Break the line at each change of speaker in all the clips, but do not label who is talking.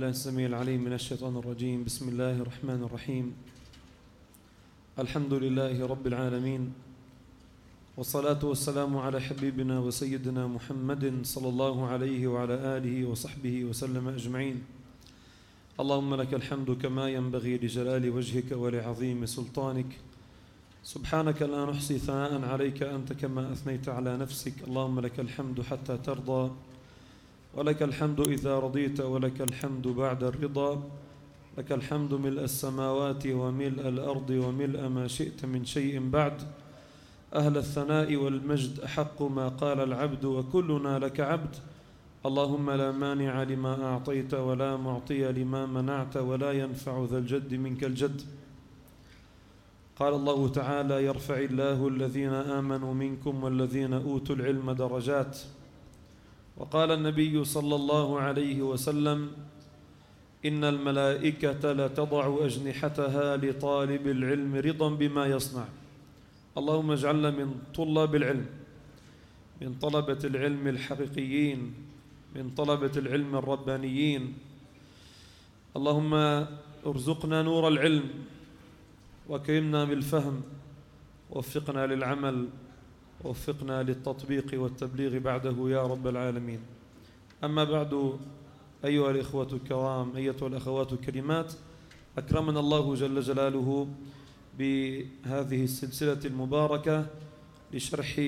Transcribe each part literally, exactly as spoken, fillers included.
بالله السميع العليم من الشيطان الرجيم. بسم الله الرحمن الرحيم. الحمد لله رب العالمين، والصلاة والسلام على حبيبنا وسيدنا محمد صلى الله عليه وعلى آله وصحبه وسلم أجمعين. اللهم لك الحمد كما ينبغي لجلال وجهك ولعظيم سلطانك. سبحانك لا نحصي ثناء عليك أنت كما أثنيت على نفسك. اللهم لك الحمد حتى ترضى، ولك الحمد إذا رضيت، ولك الحمد بعد الرضا. لك الحمد ملء السماوات وملء الأرض وملء ما شئت من شيء بعد. أهل الثناء والمجد أحق ما قال العبد، وكلنا لك عبد. اللهم لا مانع لما أعطيت ولا معطي لما منعت ولا ينفع ذا الجد منك الجد. قال الله تعالى: يرفع الله الذين آمنوا منكم والذين أوتوا العلم درجات. وقال النبي صلى الله عليه وسلم: إن الملائكة لتضع أجنحتها لطالب العلم رضا بما يصنع. اللهم اجعلنا من طلاب العلم، من طلبة العلم الحقيقيين، من طلبة العلم الربانيين. اللهم ارزقنا نور العلم، وكرمنا بالفهم، ووفقنا للعمل، ووفقنا للتطبيق والتبليغ بعده يا رب العالمين. أما بعد، أيها الإخوة الكرام، أيتها الأخوات الكريمات، أكرمنا الله جل جلاله بهذه السلسلة المباركة لشرح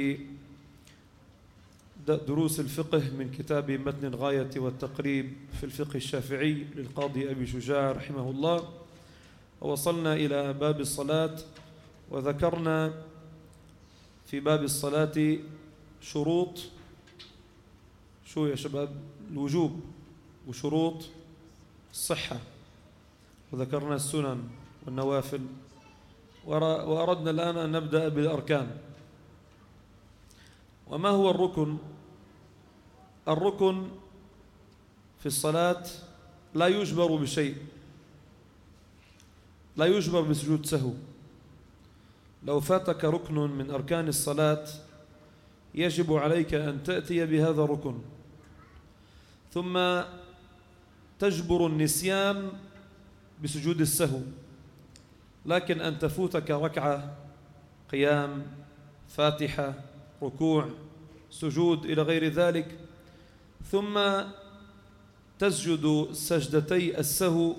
دروس الفقه من كتاب متن الغاية والتقريب في الفقه الشافعي للقاضي أبي شجاع رحمه الله. ووصلنا إلى باب الصلاة، وذكرنا في باب الصلاة شروط، شو يا شباب؟ الوجوب وشروط الصحة، وذكرنا السنن والنوافل، وأردنا الآن أن نبدأ بالأركان. وما هو الركن؟ الركن في الصلاة لا يجبر بشيء، لا يجبر بسجود سهو. لو فاتك ركن من أركان الصلاة يجب عليك أن تأتي بهذا الركن، ثم تجبر النسيان بسجود السهو. لكن أن تفوتك ركعة، قيام، فاتحة، ركوع، سجود إلى غير ذلك، ثم تسجد سجدتي السهو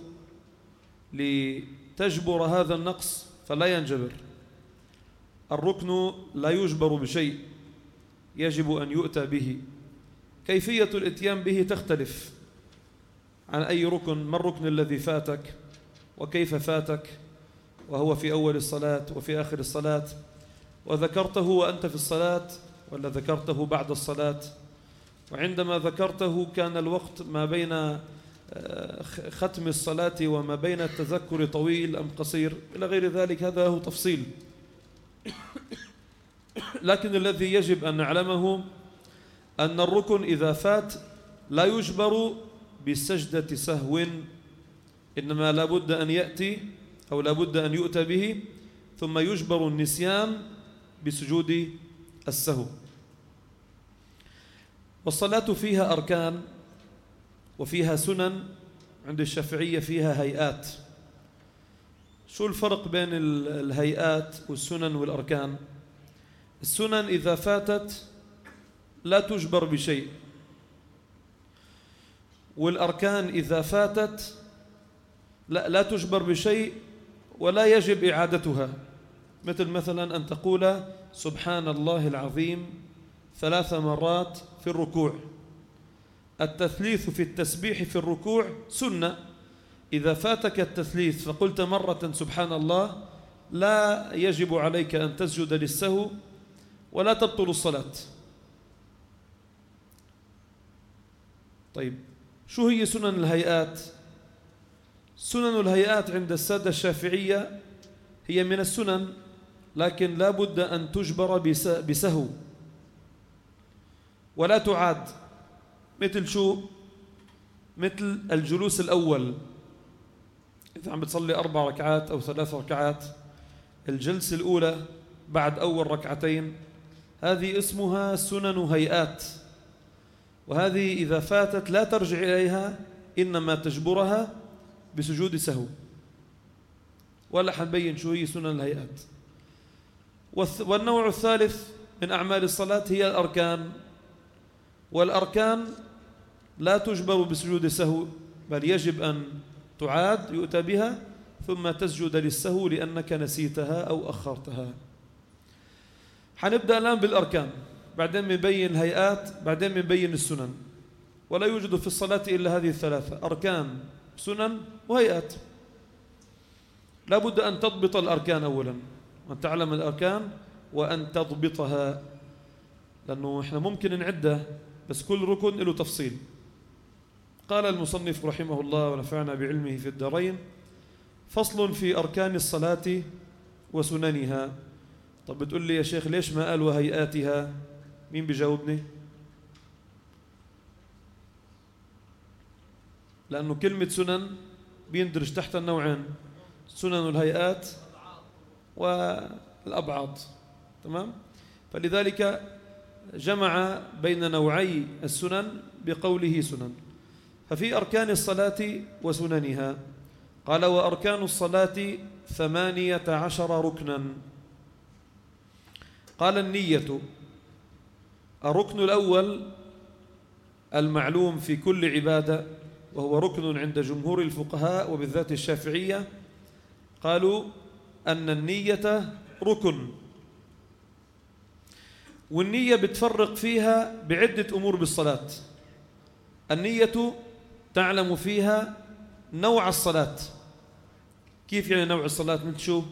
لتجبر هذا النقص، فلا ينجبر. الركن لا يجبر بشيء، يجب أن يؤتى به. كيفية الإتيان به تختلف عن أي ركن. ما الركن الذي فاتك، وكيف فاتك، وهو في أول الصلاة وفي آخر الصلاة، وذكرته وأنت في الصلاة ولا ذكرته بعد الصلاة، وعندما ذكرته كان الوقت ما بين ختم الصلاة وما بين التذكر طويل أم قصير إلى غير ذلك. هذا هو تفصيل. لكن الذي يجب أن نعلمه أن الركن إذا فات لا يجبر بسجدة سهو، إنما لا بد أن يأتي أو لا بد أن يؤتى به، ثم يجبر النسيان بسجود السهو. والصلاة فيها أركان وفيها سنن، عند الشافعية فيها هيئات. شو الفرق بين الهيئات والسنن والأركان؟ السنن إذا فاتت لا تجبر بشيء، والأركان إذا فاتت لا, لا تجبر بشيء ولا يجب إعادتها. مثل مثلا أن تقول سبحان الله العظيم ثلاث مرات في الركوع. التثليث في التسبيح في الركوع سنة. إذا فاتك التثليث فقلت مرة سبحان الله لا يجب عليك أن تسجد للسهو ولا تبطل الصلاة. طيب، شو هي سنن الهيئات؟ سنن الهيئات عند السادة الشافعية هي من السنن، لكن لا بد أن تجبر بسهو ولا تعاد. مثل شو؟ مثل الجلوس الأول. إذا عم بتصلي أربع ركعات أو ثلاث ركعات، الجلسة الأولى بعد أول ركعتين هذه اسمها سنن هيئات، وهذه إذا فاتت لا ترجع إليها إنما تجبرها بسجود سهو، ولا حنبين شو هي سنن الهيئات. والنوع الثالث من أعمال الصلاة هي الأركان، والأركان لا تجبر بسجود السهو، بل يجب أن تعاد يؤتى بها ثم تسجد للسهو لأنك نسيتها أو أخرتها. حنبدأ الآن بالأركان، بعدين بنبين الهيئات، بعدين بنبين السنن. ولا يوجد في الصلاة إلا هذه الثلاثة: أركان، سنن، وهيئات. لا بد أن تضبط الأركان أولا، وأن تعلم الأركان وأن تضبطها، لأنه إحنا ممكن نعدها بس كل ركن له تفصيل. قال المصنف رحمه الله ونفعنا بعلمه في الدارين: فصل في أركان الصلاة وسننها. طب بتقول لي يا شيخ ليش ما قال وهيئاتها؟ مين بيجاوبني؟ لأنه كلمة سنن بيندرج تحت النوعين: سنن الهيئات والأبعاد. تمام؟ فلذلك جمع بين نوعي السنن بقوله سنن. ففي أركان الصلاة وسننها قال: وأركان الصلاة ثمانية عشر ركنا. قال: النية. الركن الأول المعلوم في كل عبادة، وهو ركن عند جمهور الفقهاء وبالذات الشافعية، قالوا أن النية ركن. والنية بتفرق فيها بعدة أمور بالصلاة. النية تعلم فيها نوع الصلاة. كيف يعني نوع الصلاة؟ من شو؟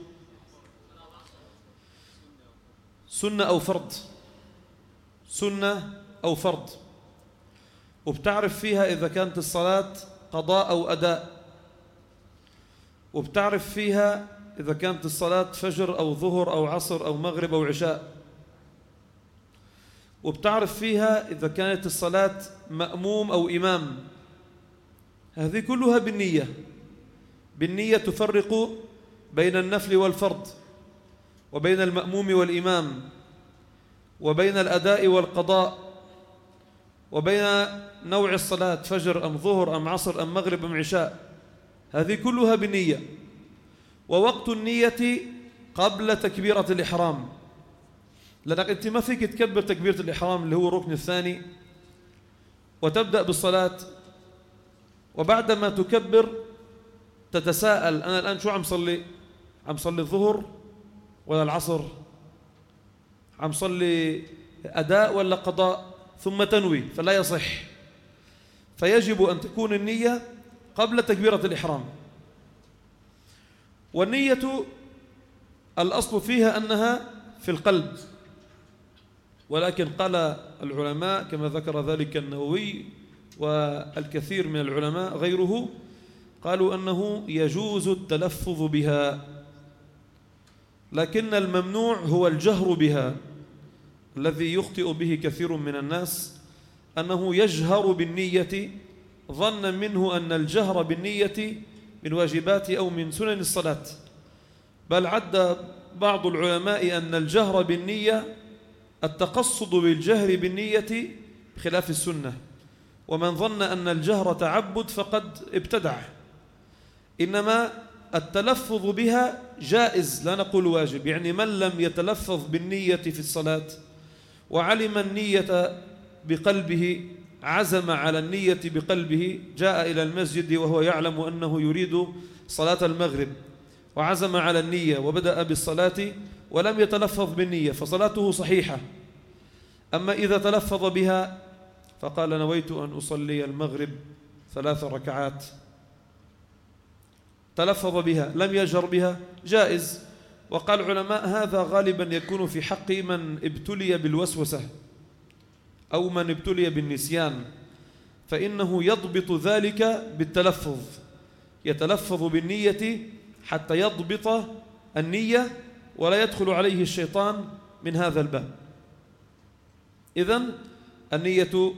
سنة أو فرض، سنة أو فرض. وبتعرف فيها إذا كانت الصلاة قضاء أو أداء، وبتعرف فيها إذا كانت الصلاة فجر أو ظهر أو عصر أو مغرب أو عشاء، وبتعرف فيها إذا كانت الصلاة مأموم أو إمام. هذه كلها بالنية. بالنية تفرق بين النفل والفرض، وبين المأموم والإمام، وبين الأداء والقضاء، وبين نوع الصلاة فجر أم ظهر أم عصر أم مغرب أم عشاء. هذه كلها بالنية. ووقت النية قبل تكبيرة الإحرام، لأنك أنت ما فيك تكبر تكبيرة الإحرام اللي هو الركن الثاني وتبدأ بالصلاة، وبعدما تكبر تتساءل: أنا الآن شو عم صلي؟ عم صلي الظهر ولا العصر؟ عم صلي أداء ولا قضاء؟ ثم تنوي، فلا يصح. فيجب أن تكون النية قبل تكبيرة الإحرام. والنية الأصل فيها أنها في القلب، ولكن قال العلماء كما ذكر ذلك النووي والكثير من العلماء غيره، قالوا أنه يجوز التلفظ بها، لكن الممنوع هو الجهر بها. الذي يخطئ به كثير من الناس أنه يجهر بالنية ظنا منه أن الجهر بالنية من واجبات أو من سنن الصلاة، بل عد بعض العلماء أن الجهر بالنية التقصد بالجهر بالنية خلاف السنة، ومن ظن أن الجهر تعبد فقد ابتدع. إنما التلفظ بها جائز، لا نقول واجب. يعني من لم يتلفظ بالنية في الصلاة وعلم النية بقلبه، عزم على النية بقلبه، جاء إلى المسجد وهو يعلم أنه يريد صلاة المغرب وعزم على النية وبدأ بالصلاة ولم يتلفظ بالنية، فصلاته صحيحة. أما إذا تلفظ بها فقال: نويت أن أصلي المغرب ثلاث ركعات، تلفظ بها لم يجهر بها، جائز. وقال العلماء: هذا غالبا يكون في حق من ابتلي بالوسوسة أو من ابتلي بالنسيان، فإنه يضبط ذلك بالتلفظ، يتلفظ بالنية حتى يضبط النية ولا يدخل عليه الشيطان من هذا الباب. إذن النية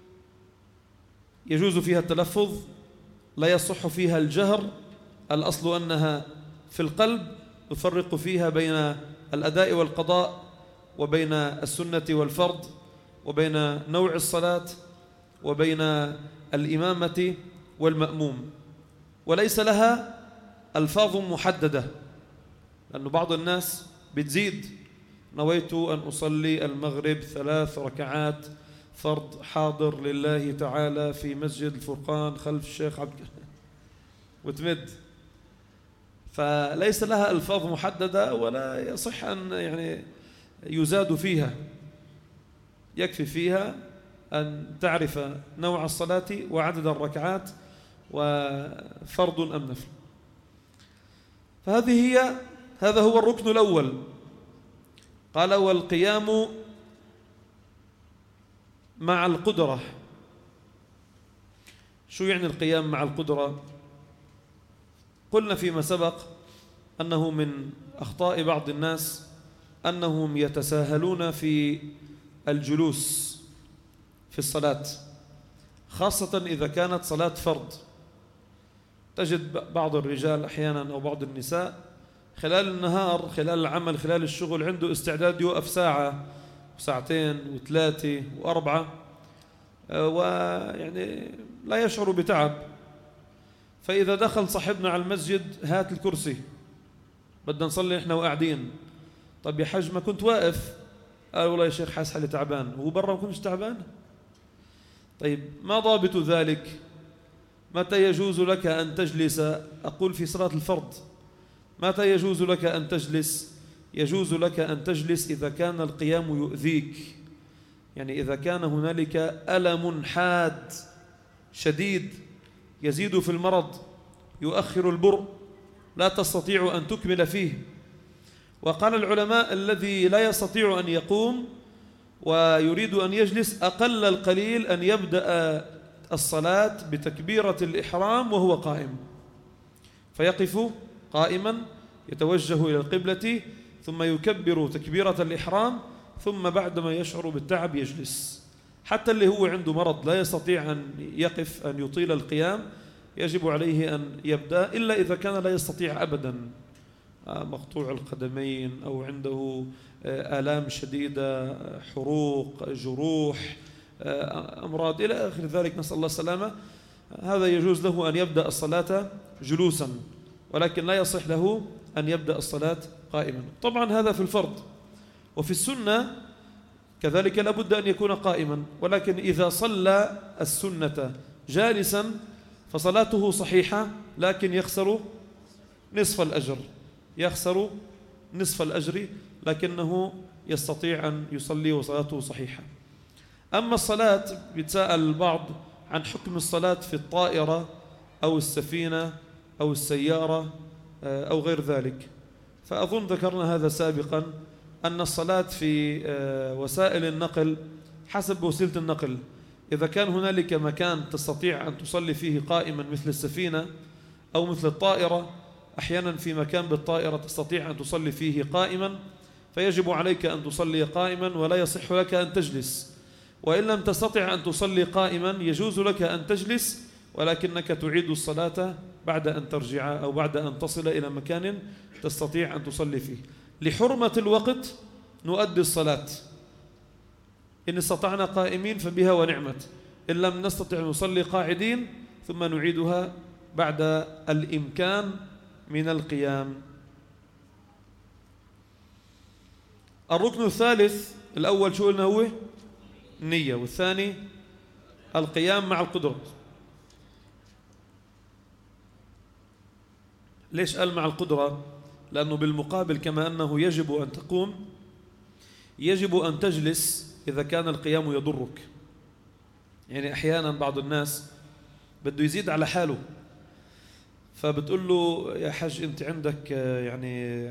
يجوز فيها التلفظ، لا يصح فيها الجهر. الأصل أنها في القلب. نفرق فيها بين الأداء والقضاء، وبين السنة والفرض، وبين نوع الصلاة، وبين الإمامة، والمأموم، وليس لها ألفاظ محددة، لأن بعض الناس بتزيد: نويت أن أصلي المغرب ثلاث ركعات فرض حاضر لله تعالى في مسجد الفرقان خلف الشيخ عبد وتمد. فليس لها ألفاظ محددة ولا يصح أن يعني يزاد فيها، يكفي فيها أن تعرف نوع الصلاة وعدد الركعات وفرض أم نفل. فهذه هي هذا هو الركن الأول. قال: والقيام مع القدرة. شو يعني القيام مع القدرة؟ قلنا فيما سبق أنه من أخطاء بعض الناس أنهم يتساهلون في الجلوس في الصلاة، خاصة إذا كانت صلاة فرض. تجد بعض الرجال أحيانا أو بعض النساء خلال النهار، خلال العمل، خلال الشغل، عنده استعداد يوقف ساعة وساعتين وثلاثة وأربعة، ويعني لا يشعر بتعب. فإذا دخل صاحبنا على المسجد: هات الكرسي بدنا نصلي إحنا وقاعدين. طب يا حج ما كنت واقف؟ قال: والله يا شيخ حاسس حالي تعبان. هو برا ما كنتش تعبان؟ طيب ما ضابط ذلك؟ متى يجوز لك أن تجلس؟ أقول في صلاة الفرض. متى يجوز لك أن تجلس؟ يجوز لك أن تجلس إذا كان القيام يؤذيك، يعني إذا كان هنالك ألم حاد شديد يزيد في المرض، يؤخر البرء، لا تستطيع أن تكمل فيه. وقال العلماء: الذي لا يستطيع أن يقوم ويريد أن يجلس أقل القليل أن يبدأ الصلاة بتكبيرة الإحرام وهو قائم، فيقف قائما يتوجه إلى القبلة ثم يكبر تكبيرة الإحرام، ثم بعدما يشعر بالتعب يجلس. حتى اللي هو عنده مرض لا يستطيع أن يقف، أن يطيل القيام، يجب عليه أن يبدأ، إلا إذا كان لا يستطيع أبدا، مقطوع القدمين أو عنده آلام شديدة، حروق، جروح، أمراض إلى آخر ذلك، نسأل الله السلامة. هذا يجوز له أن يبدأ الصلاة جلوسا، ولكن لا يصح له أن يبدأ الصلاة قائما. طبعا هذا في الفرض. وفي السنة كذلك لابد أن يكون قائما، ولكن إذا صلى السنة جالسا فصلاته صحيحة، لكن يخسر نصف الأجر، يخسر نصف الأجر، لكنه يستطيع أن يصلي وصلاته صحيحة. أما الصلاة، بيتساءل البعض عن حكم الصلاة في الطائرة أو السفينة أو السيارة أو غير ذلك، فأظن ذكرنا هذا سابقا، أن الصلاة في وسائل النقل حسب وسيلة النقل. إذا كان هنالك مكان تستطيع أن تصلي فيه قائما مثل السفينة أو مثل الطائرة، أحيانا في مكان بالطائرة تستطيع أن تصلي فيه قائما، فيجب عليك أن تصلي قائما ولا يصح لك أن تجلس. وإن لم تستطع أن تصلي قائما يجوز لك أن تجلس، ولكنك تعيد الصلاة بعد أن ترجع أو بعد أن تصل إلى مكان تستطيع أن تصلي فيه. لحرمة الوقت نؤدي الصلاة، إن استطعنا قائمين فبها ونعمت، إن لم نستطع نصلي قاعدين، ثم نعيدها بعد الإمكان من القيام. الركن الثالث، الأول شو قلنا هو النية، والثاني القيام مع القدرة. ليش قال مع القدرة؟ لأنه بالمقابل كما أنه يجب أن تقوم، يجب أن تجلس إذا كان القيام يضرك. يعني أحيانا بعض الناس بده يزيد على حاله، فبتقول له: يا حج أنت عندك يعني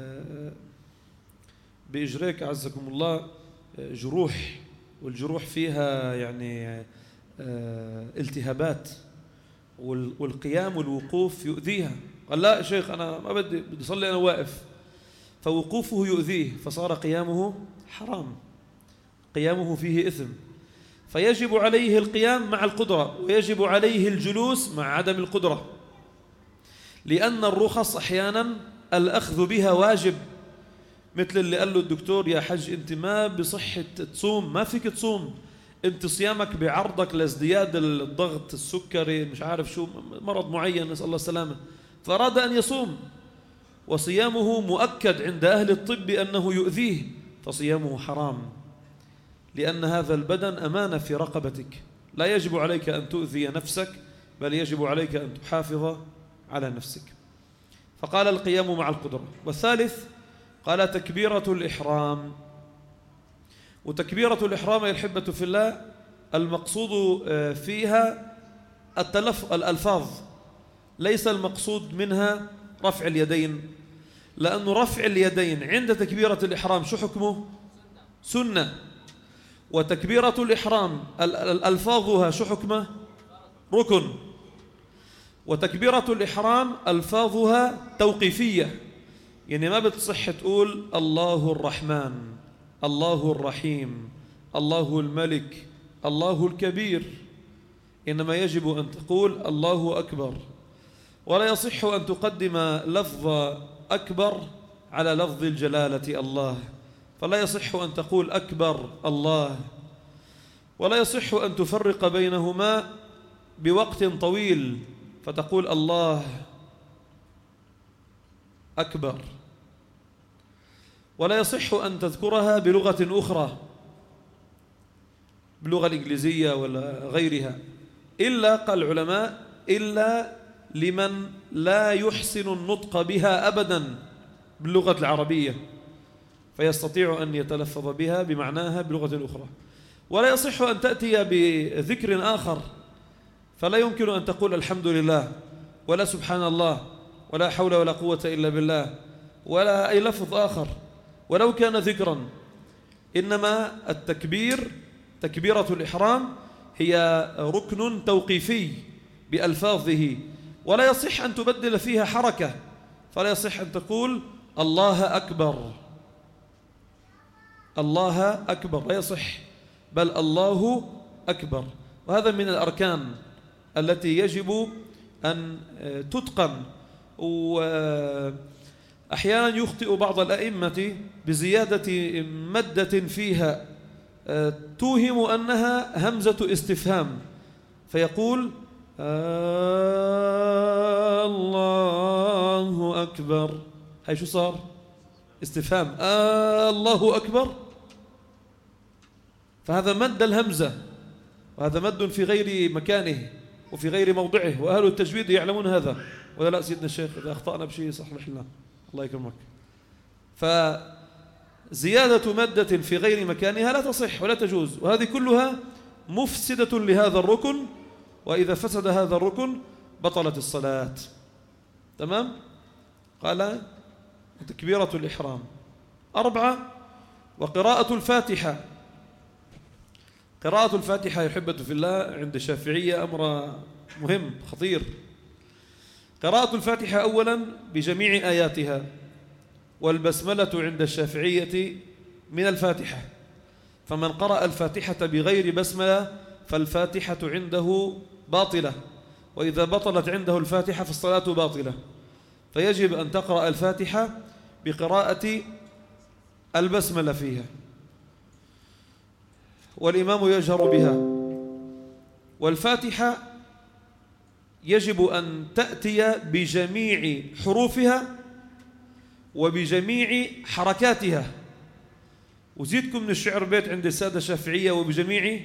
بإجريك عزكم الله جروح، والجروح فيها يعني التهابات، والقيام والوقوف يؤذيها. قال: لا يا شيخ أنا ما بدي بدي أصلي أنا واقف. فوقوفه يؤذيه، فصار قيامه حرام، قيامه فيه إثم. فيجب عليه القيام مع القدرة، ويجب عليه الجلوس مع عدم القدرة، لأن الرخص أحيانا الأخذ بها واجب. مثل اللي قال له الدكتور: يا حج أنت ما بصحة تصوم، ما فيك تصوم أنت صيامك بعرضك لازدياد الضغط، السكري، مش عارف شو، مرض معين نسأل الله السلامة، فأراد أن يصوم، وصيامه مؤكد عند أهل الطب أنه يؤذيه، فصيامه حرام، لأن هذا البدن أمانة في رقبتك، لا يجب عليك أن تؤذي نفسك، بل يجب عليك أن تحافظ على نفسك. فقال القيام مع القدرة. والثالث قال تكبيرة الإحرام. وتكبيرة الإحرام يا الأحبة في الله المقصود فيها التلف الألفاظ، ليس المقصود منها رفع اليدين، لأن رفع اليدين عند تكبيرة الإحرام شو حكمه؟ سنة. وتكبيرة الإحرام ألفاظها شو حكمه؟ ركن. وتكبيرة الإحرام ألفاظها توقيفية، يعني ما بتصح تقول الله الرحمن، الله الرحيم، الله الملك، الله الكبير، إنما يجب أن تقول الله أكبر. ولا يصح أن تقدم لفظ أكبر على لفظ الجلالة الله، فلا يصح أن تقول أكبر الله، ولا يصح أن تفرق بينهما بوقت طويل فتقول الله أكبر، ولا يصح أن تذكرها بلغة أخرى، باللغة الإنجليزية ولا غيرها، إلا قال العلماء إلا لمن لا يحسن النطق بها أبدا باللغة العربية، فيستطيع أن يتلفظ بها بمعناها بلغة أخرى. ولا يصح أن تأتي بذكر آخر، فلا يمكن أن تقول الحمد لله ولا سبحان الله ولا حول ولا قوة إلا بالله ولا أي لفظ آخر ولو كان ذكرا، إنما التكبير تكبيرة الإحرام هي ركن توقيفي بألفاظه، ولا يصح أن تبدل فيها حركة، فلا يصح أن تقول الله أكبر الله أكبر، لا يصح، بل الله أكبر. وهذا من الأركان التي يجب أن تتقن. وأحيانا يخطئ بعض الأئمة بزيادة مدة فيها توهم أنها همزة استفهام، فيقول آه الله أكبر، هاي شو صار؟ استفهام، آه الله أكبر، فهذا مد الهمزة، وهذا مد في غير مكانه وفي غير موضعه، وأهل التجويد يعلمون هذا، ولا لا سيدنا الشيخ إذا أخطأنا بشيء صحح لنا الله يكرمك. فزيادة مدة في غير مكانها لا تصح ولا تجوز، وهذه كلها مفسدة لهذا الركن، وإذا فسد هذا الركن بطلت الصلاة. تمام؟ قال تكبيرة الإحرام. أربعة وقراءة الفاتحة. قراءة الفاتحة يا أحبة في الله عند الشافعية أمر مهم خطير. قراءة الفاتحة أولا بجميع آياتها، والبسملة عند الشافعية من الفاتحة، فمن قرأ الفاتحة بغير بسملة فالفاتحة عنده باطلة، وإذا بطلت عنده الفاتحة فالصلاة باطلة، فيجب أن تقرأ الفاتحة بقراءة البسملة فيها، والإمام يجهر بها. والفاتحة يجب أن تأتي بجميع حروفها وبجميع حركاتها. وزيدكم من الشعر بيت عند السادة الشافعية وبجميع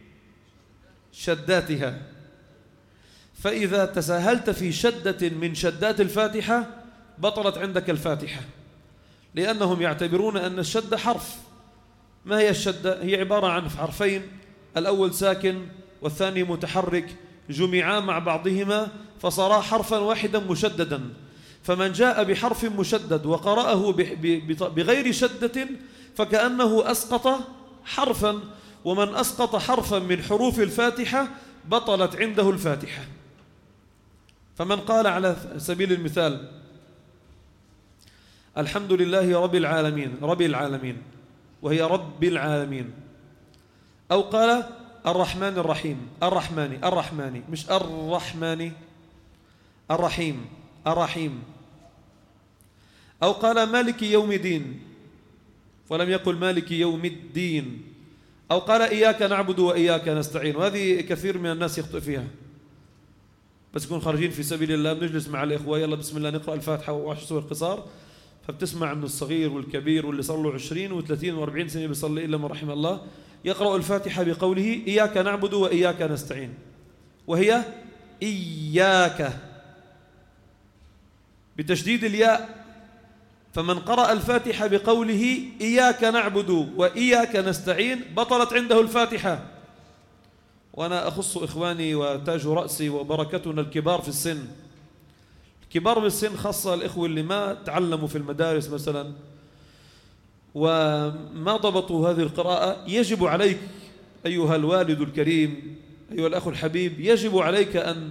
شداتها، فإذا تساهلت في شدة من شدات الفاتحة بطلت عندك الفاتحة، لأنهم يعتبرون أن الشدة حرف. ما هي الشدة؟ هي عبارة عن حرفين، الأول ساكن والثاني متحرك، جمعا مع بعضهما فصارا حرفا واحدا مشددا، فمن جاء بحرف مشدد وقرأه بغير شدة فكأنه أسقط حرفا، ومن أسقط حرفا من حروف الفاتحة بطلت عنده الفاتحة. فمن قال على سبيل المثال الحمد لله رب العالمين، رب العالمين وهي رب العالمين، أو قال الرحمن الرحيم، الرحمن الرحمن مش الرحمن الرحيم الرحيم، أو قال مالك يوم الدين ولم يقل مالك يوم الدين، أو قال إياك نعبد وإياك نستعين، وهذه كثير من الناس يخطئ فيها. بس يكون خارجين في سبيل الله، بنجلس مع الإخوة يلا بسم الله نقرأ الفاتحة وعشر سور قصار، فبتسمع من الصغير والكبير واللي صار له عشرين وثلاثين وأربعين سنة بيصلي إلا من رحم الله يقرأ الفاتحة بقوله إياك نعبد وإياك نستعين، وهي إياك بتشديد الياء. فمن قرأ الفاتحة بقوله إياك نعبد وإياك نستعين بطلت عنده الفاتحة. وأنا أخص إخواني وتاج رأسي وبركتنا الكبار في السن، الكبار في السن خاصة الإخوة اللي ما تعلموا في المدارس مثلا وما ضبطوا هذه القراءة، يجب عليك أيها الوالد الكريم أيها الأخ الحبيب، يجب عليك أن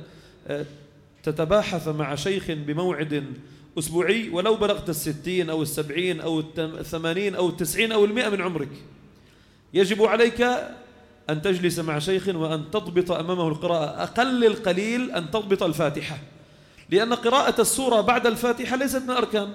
تتباحث مع شيخ بموعد أسبوعي ولو بلغت الستين أو السبعين أو الثمانين أو التسعين أو المئة من عمرك. يجب عليك أن تجلس مع شيخ وأن تضبط أمامه القراءة، أقل القليل أن تضبط الفاتحة، لأن قراءة السورة بعد الفاتحة ليست من أركان،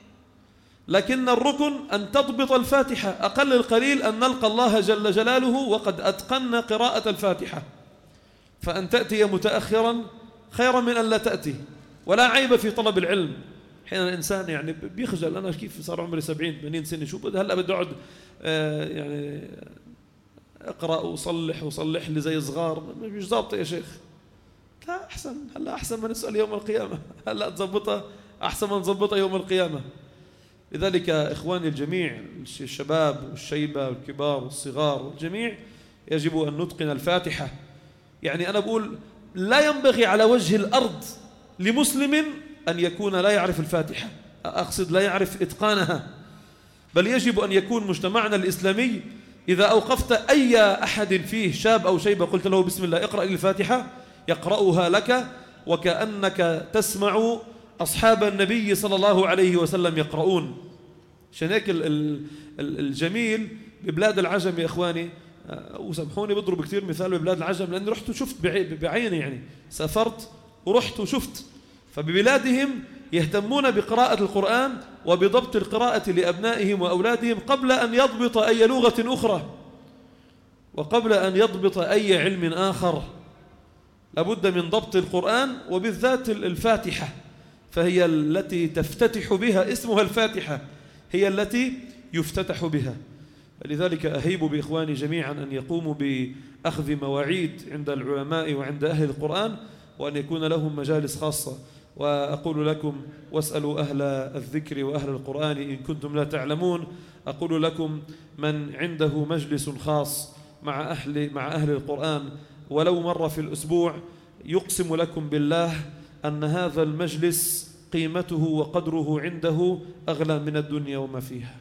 لكن الركن أن تضبط الفاتحة، أقل القليل أن نلقى الله جل جلاله وقد أتقنا قراءة الفاتحة. فأن تأتي متأخرا خيرا من أن لا تأتي، ولا عيب في طلب العلم. حين الإنسان يعني بيخجل، أنا كيف صار عمري سبعين ثمانين سنة شو بدي هلأ بدي أقعد آه يعني أقرأ وصلح وصلح لي زي صغار، مش ضابطة يا شيخ. لا أحسن، هلا أحسن ما نسأل يوم القيامة، هلا تظبطها أحسن ما نظبطها يوم القيامة. لذلك إخواني الجميع الشباب والشيبة والكبار والصغار والجميع يجب أن نتقن الفاتحة. يعني أنا بقول لا ينبغي على وجه الأرض لمسلم أن يكون لا يعرف الفاتحة، أقصد لا يعرف إتقانها، بل يجب أن يكون مجتمعنا الإسلامي إذا أوقفت أي أحد فيه شاب أو شيبة قلت له بسم الله اقرأ لي الفاتحة يقرأها لك وكأنك تسمع أصحاب النبي صلى الله عليه وسلم يقرؤون. عشان هيك الجميل ببلاد العجم يا إخواني، وسامحوني بضرب كثير مثال ببلاد العجم لأني رحت وشفت بعيني، يعني سافرت ورحت وشفت. فببلادهم يهتمون بقراءة القرآن وبضبط القراءة لأبنائهم وأولادهم قبل أن يضبط أي لغة أخرى وقبل أن يضبط أي علم آخر. لابد من ضبط القرآن وبالذات الفاتحة، فهي التي تفتتح بها، اسمها الفاتحة هي التي يفتتح بها. لذلك أهيب بإخواني جميعا أن يقوموا بأخذ مواعيد عند العلماء وعند أهل القرآن، وأن يكون لهم مجالس خاصة. وأقول لكم واسألوا أهل الذكر وأهل القرآن إن كنتم لا تعلمون. أقول لكم من عنده مجلس خاص مع أهل, مع أهل القرآن ولو مرة في الأسبوع، يقسم لكم بالله أن هذا المجلس قيمته وقدره عنده أغلى من الدنيا وما فيها.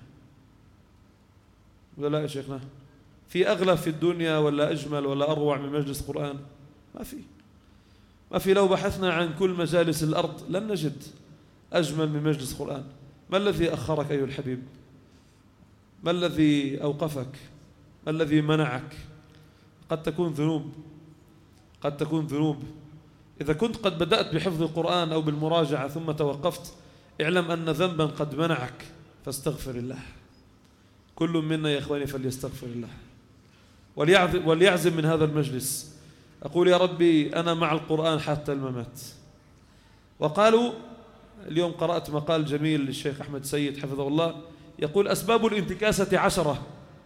ولا لا يا شيخنا؟ في أغلى في الدنيا ولا أجمل ولا أروع من مجلس قرآن؟ ما في، ما في. لو بحثنا عن كل مجالس الأرض لن نجد أجمل من مجلس قرآن. ما الذي أخرك أيها الحبيب؟ ما الذي أوقفك؟ ما الذي منعك؟ قد تكون ذنوب، قد تكون ذنوب. إذا كنت قد بدأت بحفظ القرآن أو بالمراجعة ثم توقفت، اعلم أن ذنبا قد منعك فاستغفر الله. كل منا يا إخواني فليستغفر الله وليعزم من هذا المجلس. أقول يا ربي أنا مع القرآن حتى الممات. وقالوا اليوم قرأت مقال جميل للشيخ أحمد سيد حفظه الله، يقول أسباب الانتكاسة عشرة،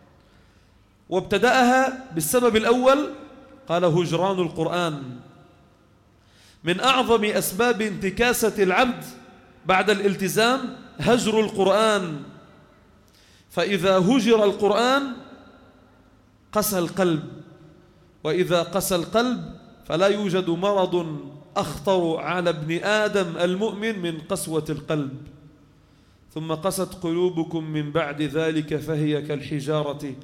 وابتدأها بالسبب الأول قال هجران القرآن. من أعظم أسباب انتكاسة العبد بعد الالتزام هجر القرآن، فإذا هجر القرآن قسى القلب، وإذا قسى القلب فلا يوجد مرض أخطر على ابن آدم المؤمن من قسوة القلب. ثم قست قلوبكم من بعد ذلك فهي كالحجارة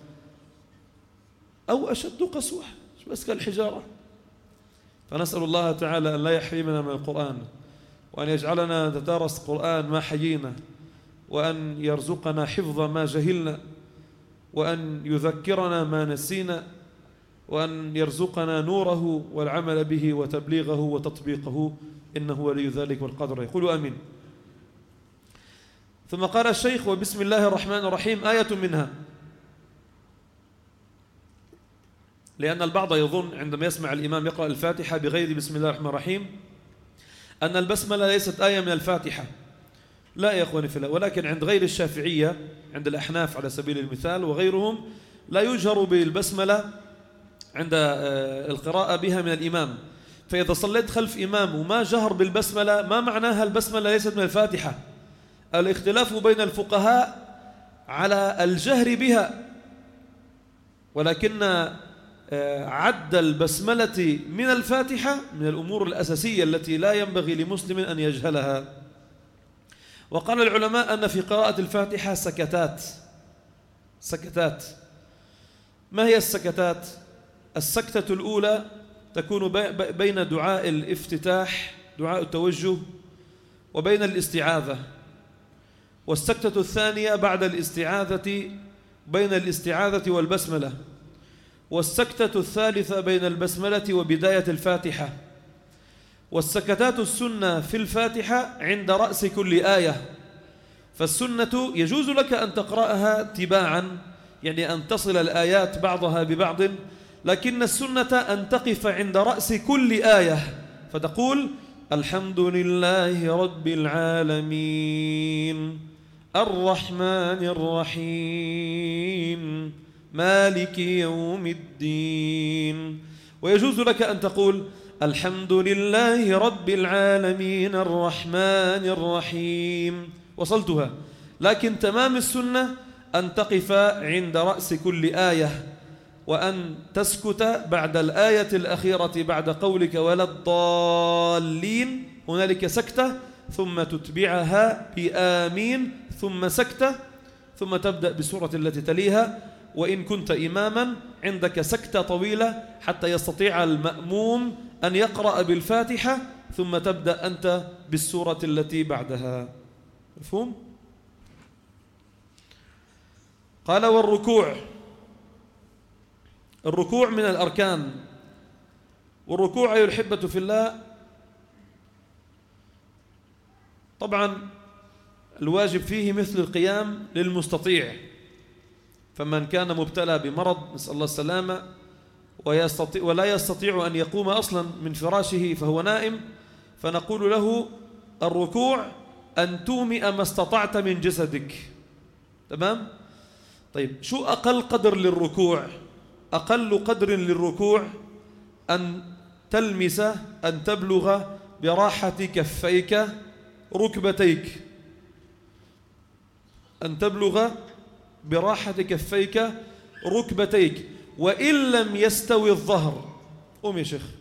أو أشد قسوة، بس كالحجارة. فنسأل الله تعالى أن لا يحرمنا من القرآن، وأن يجعلنا نتدارس القرآن ما حيينا، وأن يرزقنا حفظ ما جهلنا، وأن يذكرنا ما نسينا، وأن يرزقنا نوره والعمل به وتبليغه وتطبيقه، إنه ولي ذلك والقدر. يقول آمين. ثم قال الشيخ وبسم الله الرحمن الرحيم آية منها. لأن البعض يظن عندما يسمع الإمام يقرأ الفاتحة بغير بسم الله الرحمن الرحيم أن البسملة ليست آية من الفاتحة. لا يا أخواني في الله، ولكن عند غير الشافعية، عند الأحناف على سبيل المثال وغيرهم، لا يجهر بالبسملة عند القراءة بها من الإمام. فإذا صليت خلف إمام وما جهر بالبسملة ما معناها البسملة ليست من الفاتحة. الاختلاف بين الفقهاء على الجهر بها، ولكن عد البسملة من الفاتحة من الأمور الأساسية التي لا ينبغي لمسلم أن يجهلها. وقال العلماء أن في قراءة الفاتحة سكتات. سكتات ما هي السكتات؟ السكتة الأولى تكون بين دعاء الافتتاح، دعاء التوجه، وبين الاستعاذة. والسكتة الثانية بعد الاستعاذة بين الاستعاذة والبسملة. والسكتة الثالثة بين البسملة وبداية الفاتحة. والسكتات السنة في الفاتحة عند رأس كل آية. فالسنة يجوز لك أن تقرأها تباعا، يعني أن تصل الآيات بعضها ببعض، لكن السنة أن تقف عند رأس كل آية فتقول الحمد لله رب العالمين الرحمن الرحيم مالك يوم الدين. ويجوز لك أن تقول الحمد لله رب العالمين الرحمن الرحيم، وصلتها. لكن تمام السنة أن تقف عند رأس كل آية، وأن تسكت بعد الآية الأخيرة بعد قولك ولا الضالين، هنالك سكتة ثم تتبعها بآمين ثم سكتة ثم تبدأ بالسورة التي تليها. وإن كنت إماما عندك سكتة طويلة حتى يستطيع المأموم أن يقرأ بالفاتحة ثم تبدأ أنت بالسورة التي بعدها. مفهوم؟ قال والركوع. الركوع من الأركان. والركوع أيها الأحبة في الله طبعا الواجب فيه مثل القيام للمستطيع، فمن كان مبتلى بمرض نسأل الله السلامة ويستطيع ولا يستطيع أن يقوم أصلا من فراشه فهو نائم، فنقول له الركوع أن تومئ ما استطعت من جسدك. تمام؟ طيب شو أقل قدر للركوع؟ أقل قدر للركوع أن تلمس أن تبلغ براحة كفيك ركبتيك، أن تبلغ براحة كفيك ركبتيك، وإن لم يستوي الظهر. قوم يا شيخ،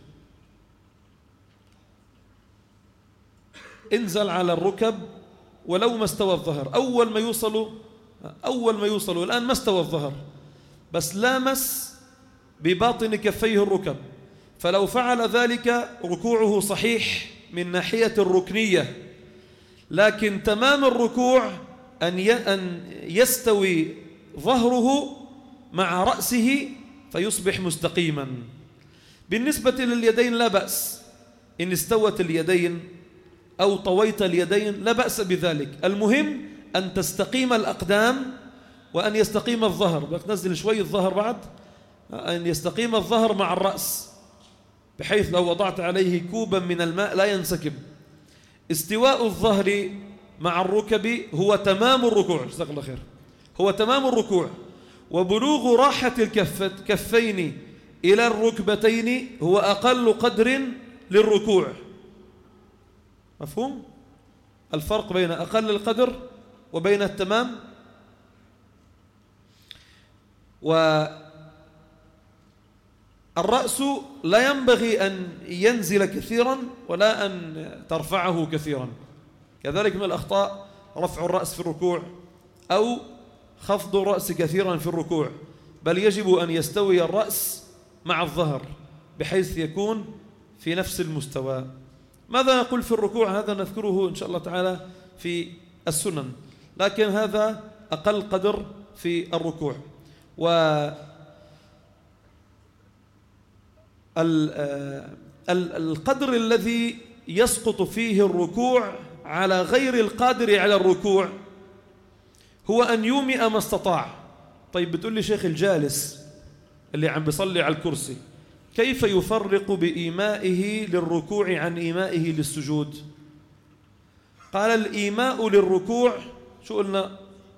انزل على الركب ولو ما استوى الظهر. أول ما يوصلوا أول ما يوصلوا الآن ما استوى الظهر، بس لامس بباطن كفيه الركب، فلو فعل ذلك ركوعه صحيح من ناحية الركنية، لكن تمام الركوع أن يستوي ظهره مع رأسه فيصبح مستقيما. بالنسبة لليدين لا بأس، إن استوت اليدين أو طويت اليدين لا بأس بذلك. المهم أن تستقيم الأقدام وأن يستقيم الظهر. بدك تنزل شوي الظهر بعد، أن يستقيم الظهر مع الرأس بحيث لو وضعت عليه كوبا من الماء لا ينسكب. استواء الظهر مع الركب هو تمام الركوع، جزاك الله خير، هو تمام الركوع. وبلوغ راحة الكفين إلى الركبتين هو أقل قدر للركوع. مفهوم؟ الفرق بين أقل القدر وبين التمام. والرأس لا ينبغي أن ينزل كثيرا ولا أن ترفعه كثيرا. كذلك من الأخطاء رفع الرأس في الركوع أو خفض الرأس كثيرا في الركوع، بل يجب أن يستوي الرأس مع الظهر بحيث يكون في نفس المستوى. ماذا نقول في الركوع؟ هذا نذكره إن شاء الله تعالى في السنن، لكن هذا أقل قدر في الركوع. و القدر الذي يسقط فيه الركوع على غير القادر على الركوع هو أن يومئ ما استطاع. طيب بتقول لي شيخ الجالس اللي عم بيصلي على الكرسي كيف يفرق بإيمائه للركوع عن إيمائه للسجود؟ قال الإيماء للركوع شو قلنا؟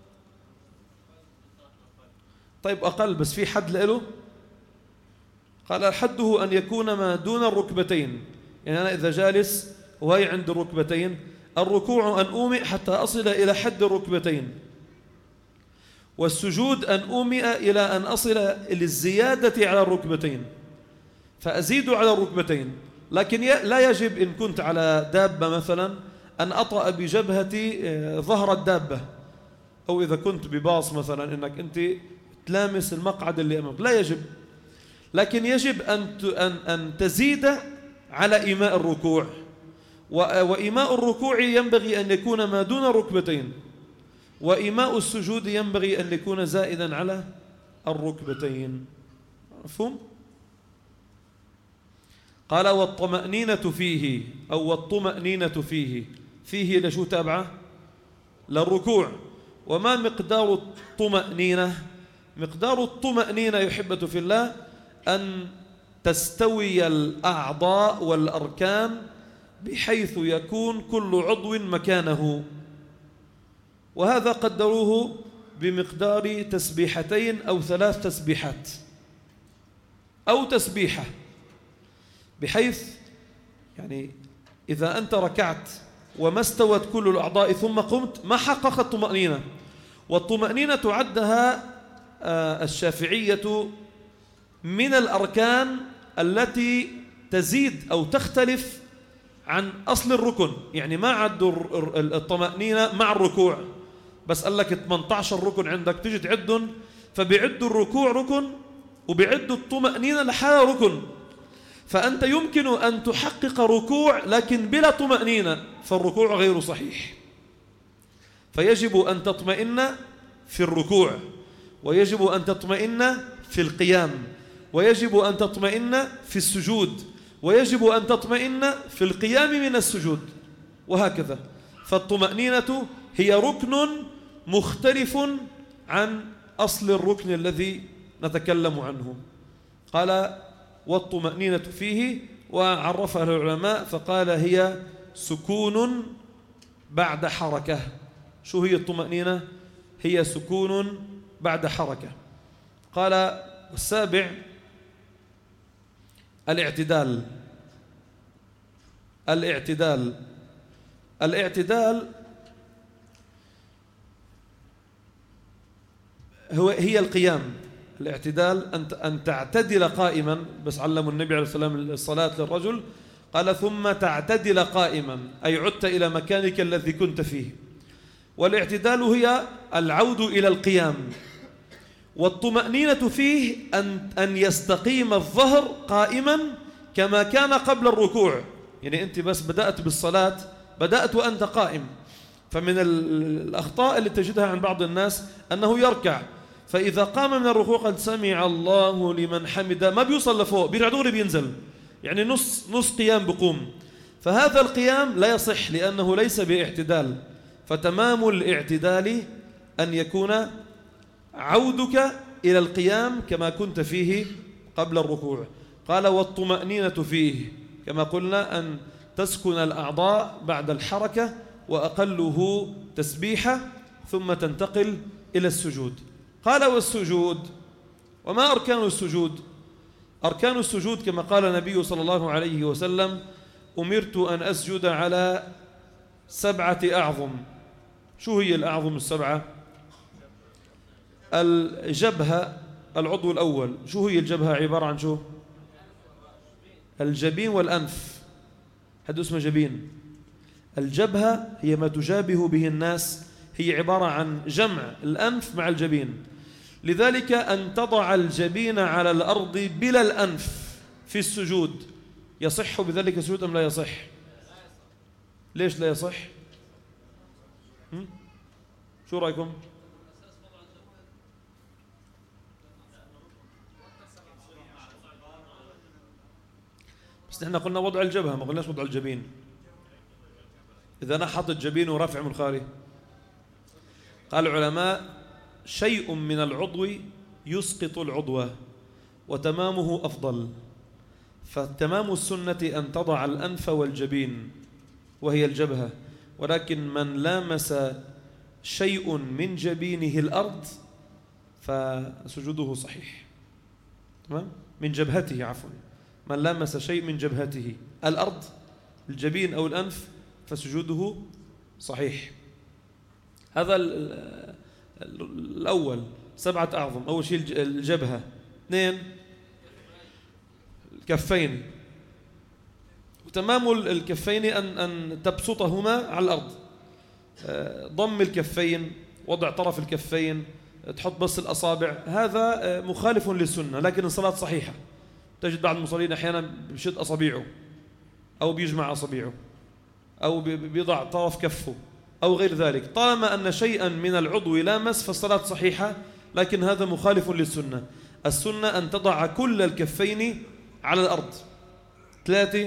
طيب أقل، بس في حد له؟ قال حده أن يكون ما دون الركبتين. يعني أنا إذا جالس وهي عند الركبتين، الركوع أن أومئ حتى أصل إلى حد الركبتين، والسجود أن أومئ إلى أن أصل إلى الزيادة على الركبتين فأزيد على الركبتين. لكن لا يجب إن كنت على دابة مثلا أن أطأ بجبهتي ظهر الدابة، أو إذا كنت بباص مثلا أنك أنت تلامس المقعد اللي أمامك، لا يجب. لكن يجب أن أن تزيد على إيماء الركوع، وإيماء الركوع ينبغي أن يكون ما دون الركبتين، وإيماء السجود ينبغي أن يكون زائدا على الركبتين. مفهوم؟ قال والطمأنينة فيه، أو والطمأنينة فيه، فيه لشو تابعه؟ للركوع. وما مقدار الطمأنينة؟ مقدار الطمأنينة يحبة في الله أن تستوي الأعضاء والأركان بحيث يكون كل عضو مكانه، وهذا قدروه بمقدار تسبيحتين أو ثلاث تسبيحات أو تسبيحة، بحيث يعني إذا أنت ركعت وما استوت كل الأعضاء ثم قمت ما حققت الطمأنينة. والطمأنينة عدها الشافعية من الأركان التي تزيد أو تختلف عن أصل الركن. يعني ما عدوا الطمأنينة مع الركوع، بس قال لك ثمانية عشر ركن عندك تجي تعدهم، فبيعدوا الركوع ركن وبيعدوا الطمأنينة لحالها ركن. فأنت يمكن أن تحقق ركوع لكن بلا طمأنينة، فالركوع غير صحيح. فيجب أن تطمئن في الركوع، ويجب أن تطمئن في القيام، ويجب أن تطمئن في السجود، ويجب أن تطمئن في القيام من السجود، وهكذا. فالطمأنينة هي ركن مختلف عن أصل الركن الذي نتكلم عنه. قال والطمأنينة فيه، وعرفها العلماء فقال هي سكون بعد حركة. شو هي الطمأنينة؟ هي سكون بعد حركة. قال السابع الاعتدال. الاعتدال الاعتدال هو هي القيام. الاعتدال أن أن تعتدل قائما، بس علموا النبي عليه الصلاة والسلام الصلاة للرجل، قال ثم تعتدل قائما، أي عدت إلى مكانك الذي كنت فيه. والاعتدال هي العود إلى القيام. والطمأنينة فيه أن أن يستقيم الظهر قائما كما كان قبل الركوع. يعني أنت بس بدأت بالصلاة، بدأت وأنت قائم. فمن الأخطاء اللي تجدها عند بعض الناس أنه يركع، فإذا قام من الركوع قد سمع الله لمن حمده، ما بيوصل لفوق، بيرجع دغري بينزل، يعني نص نص قيام بقوم. فهذا القيام لا يصح لأنه ليس باعتدال. فتمام الاعتدال أن يكون عودك إلى القيام كما كنت فيه قبل الركوع. قال والطمأنينة فيه كما قلنا أن تسكن الأعضاء بعد الحركة، وأقله تسبيحة، ثم تنتقل إلى السجود. قال والسجود، وما أركان السجود؟ أركان السجود كما قال النبي صلى الله عليه وسلم أمرت أن أسجد على سبعة أعظم. شو هي الأعظم السبعة؟ الجبهة العضو الأول. شو هي الجبهة؟ عبارة عن شو؟ الجبين والأنف، هذا اسمه جبين. الجبهة هي ما تجابه به الناس، هي عبارة عن جمع الأنف مع الجبين. لذلك أن تضع الجبين على الأرض بلا الأنف في السجود، يصح بذلك السجود أم لا يصح؟ ليش لا يصح؟ هم؟ شو رأيكم؟ بس نحن قلنا وضع الجبهة، ما قلناش وضع الجبين. إذا أنا حاطط جبين ورافع منخاري. قال العلماء شيء من العضو يسقط العضو، وتمامه أفضل. فتمام السنة أن تضع الأنف والجبين وهي الجبهة، ولكن من لامس شيء من جبينه الأرض فسجوده صحيح. تمام؟ من جبهته عفوا، من لامس شيء من جبهته الأرض الجبين أو الأنف فسجوده صحيح. هذا الأول سبعة أعظم. أول شيء الجبهة. اثنين الكفين، وتمام الكفين أن أن تبسطهما على الأرض، ضم الكفين، وضع طرف الكفين، تحط بس الأصابع. هذا مخالف للسنة، لكن الصلاة صحيحة. تجد بعض المصلين أحيانا بيشد أصابعه أو بيجمع أصابعه أو بيضع طرف كفه أو غير ذلك. طالما أن شيئا من العضو لامس فالصلاة صحيحة، لكن هذا مخالف للسنة. السنة أن تضع كل الكفين على الأرض. ثلاثة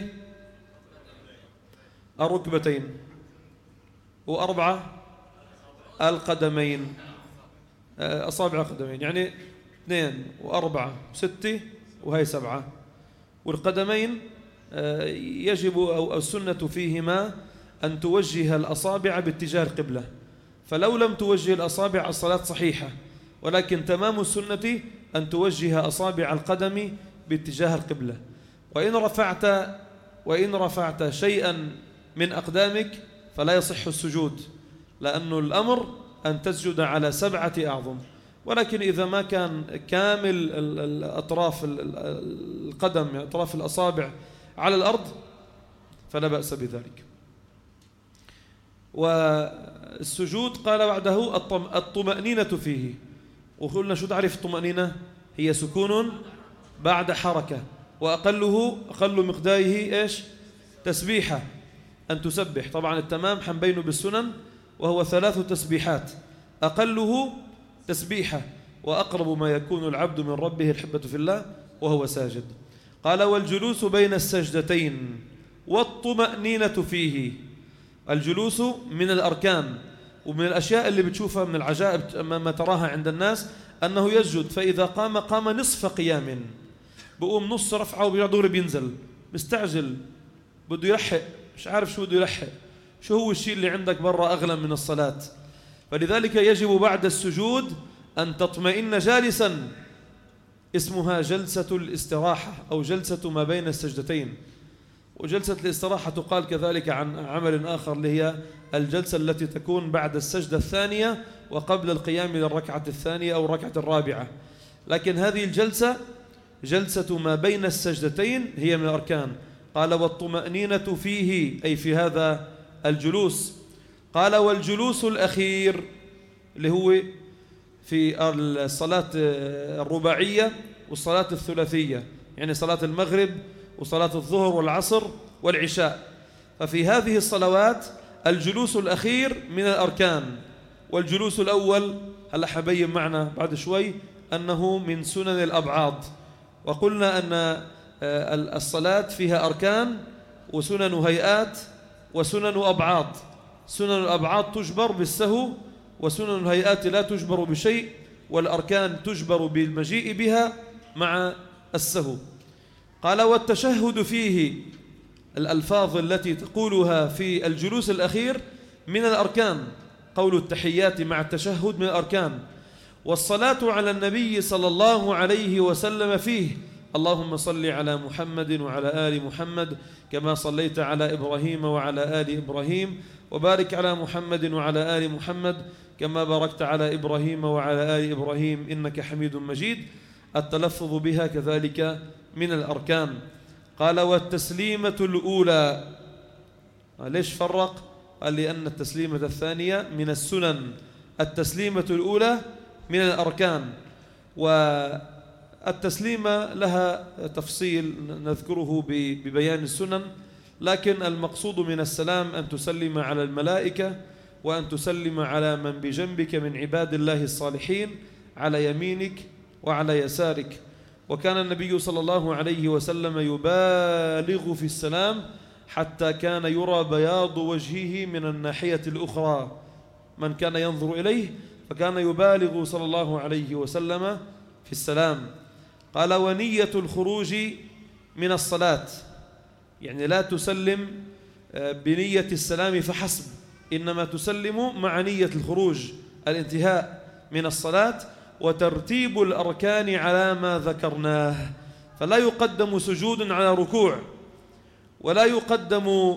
الركبتين، وأربعة القدمين، أصابع القدمين، يعني اثنين وأربعة وستة وهي سبعة. والقدمين يجب أو السنة فيهما أن توجه الأصابع باتجاه القبلة، فلو لم توجه الأصابع الصلاة صحيحة، ولكن تمام السنة أن توجه أصابع القدم باتجاه القبلة. وإن رفعت وإن رفعت شيئا من أقدامك فلا يصح السجود، لأن الأمر أن تسجد على سبعة أعظم. ولكن إذا ما كان كامل أطراف القدم، أطراف الأصابع على الأرض، فلا بأس بذلك. والسجود قال بعده الطمأنينة فيه. وقلنا شو تعرف الطمأنينة؟ هي سكون بعد حركة، وأقله أقل مقداره إيش؟ تسبيحة، أن تسبح. طبعا التمام حنبينه بالسنن، وهو ثلاث تسبيحات، أقله تسبيحة، وأقرب ما يكون العبد من ربه الحبة في الله وهو ساجد. قال والجلوس بين السجدتين والطمأنينة فيه. الجلوس من الأركان، ومن الأشياء اللي بتشوفها من العجائب ما تراها عند الناس أنه يسجد، فإذا قام قام نصف قيام، بقوم نص رفعه وبيرجع دغري بينزل، مستعجل بده يلحق، مش عارف شو بده يلحق، شو هو الشيء اللي عندك برا أغلى من الصلاة. فلذلك يجب بعد السجود أن تطمئن جالسا، اسمها جلسة الاستراحة أو جلسة ما بين السجدتين. وجلسة الاستراحة تقال كذلك عن عمل آخر، اللي هي الجلسة التي تكون بعد السجدة الثانية وقبل القيام للركعة الثانية أو الركعة الرابعة. لكن هذه الجلسة جلسة ما بين السجدتين هي من الأركان. قال والطمأنينة فيه، أي في هذا الجلوس. قال والجلوس الأخير اللي هو في الصلاة الرباعية والصلاة الثلاثية، يعني صلاة المغرب وصلاة الظهر والعصر والعشاء. ففي هذه الصلوات الجلوس الأخير من الأركان. والجلوس الأول هلا حبين معنا بعد شوي أنه من سنن الأبعاض. وقلنا أن الصلاة فيها أركان وسنن هيئات وسنن أبعاض. سنن الأبعاض تجبر بالسهو، وسنن الهيئات لا تجبر بشيء، والأركان تجبر بالمجيء بها مع السهو. قال والتشهد فيه، الألفاظ التي تقولها في الجلوس الأخير من الأركان، قول التحيات مع التشهد من الأركان. والصلاة على النبي صلى الله عليه وسلم فيه، اللهم صل على محمد وعلى آل محمد كما صليت على إبراهيم وعلى آل إبراهيم، وبارك على محمد وعلى آل محمد كما باركت على إبراهيم وعلى آل إبراهيم إنك حميد مجيد. التلفظ بها كذلك من الأركان. قال والتسليمة الأولى، ليش فرق؟ قال لأن التسليمة الثانية من السنن، التسليمة الأولى من الأركان. والتسليمة لها تفصيل نذكره ببيان السنن، لكن المقصود من السلام أن تسلم على الملائكة، وأن تسلم على من بجنبك من عباد الله الصالحين على يمينك وعلى يسارك. وكان النبي صلى الله عليه وسلم يبالغ في السلام حتى كان يرى بياض وجهه من الناحية الأخرى، من كان ينظر إليه فكان يبالغ صلى الله عليه وسلم في السلام. قال ونية الخروج من الصلاة، يعني لا تسلم بنية السلام فحسب، إنما تسلم مع نية الخروج الانتهاء من الصلاة، وترتيب الأركان على ما ذكرناه، فلا يقدم سجود على ركوع، ولا يقدم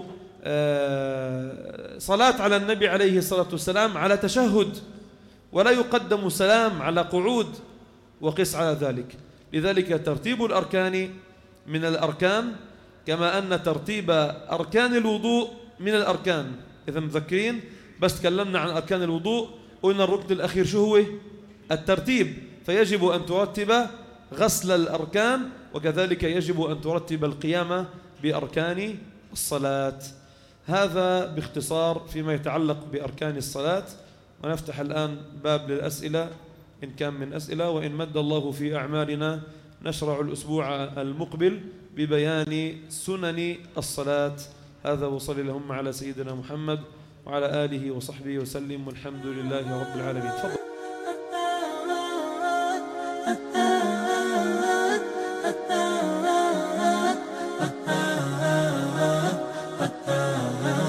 صلاة على النبي عليه الصلاة والسلام على تشهد، ولا يقدم سلام على قعود، وقس على ذلك. لذلك ترتيب الأركان من الأركان، كما أن ترتيب أركان الوضوء من الأركان. إذا مذكرين بس تكلمنا عن أركان الوضوء، قلنا الركن الأخير شو هو؟ الترتيب، فيجب أن ترتب غسل الأركان، وكذلك يجب أن ترتب القيام بأركان الصلاة. هذا باختصار فيما يتعلق بأركان الصلاة. ونفتح الآن باب للأسئلة إن كان من أسئلة، وإن مد الله في أعمالنا نشرع الأسبوع المقبل ببيان سنن الصلاة. هذا وصلي اللهم على سيدنا محمد وعلى آله وصحبه وسلم، والحمد لله رب العالمين. تفضل.
Ah